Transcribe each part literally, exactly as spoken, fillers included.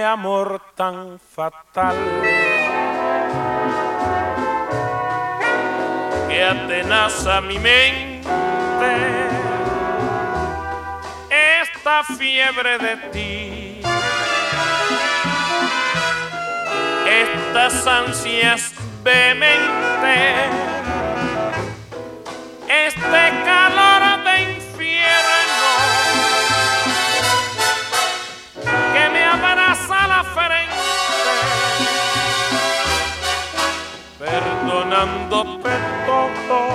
amor tan fatal que atenaza mi mente, esta fiebre de ti, estas ansias vehementes, este calor de infierno que me abraza la frente, perdonándote todo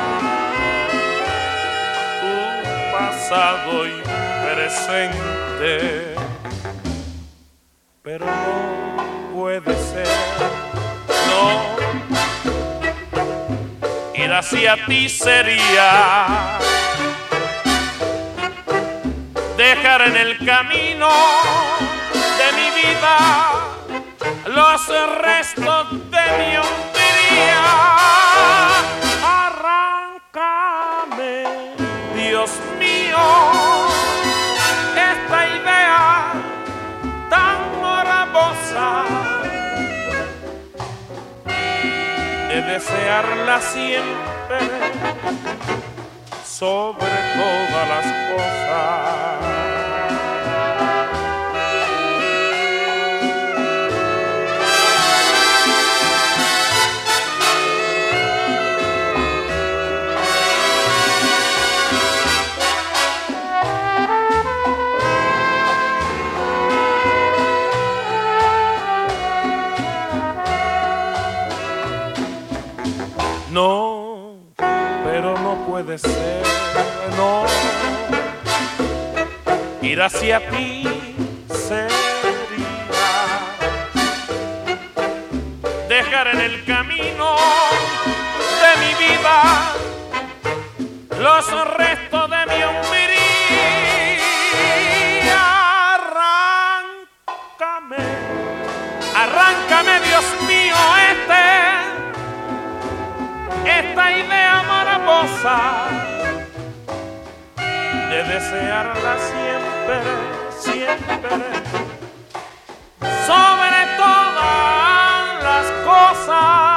tu pasado y presente, pero no puede ser, no. Ir hacia ti sería dejar en el camino de mi vida los restos de mi hombría. Arráncame, Dios mío, esta idea tan morbosa de desearla siempre sobre todas las cosas. No, pero no puede ser, no. Ir hacia ti sería dejar en el camino de mi vida los restos de mi hombría. Arráncame, arráncame, Dios mío, este esta idea morbosa de desearla siempre, siempre, sobre todas las cosas.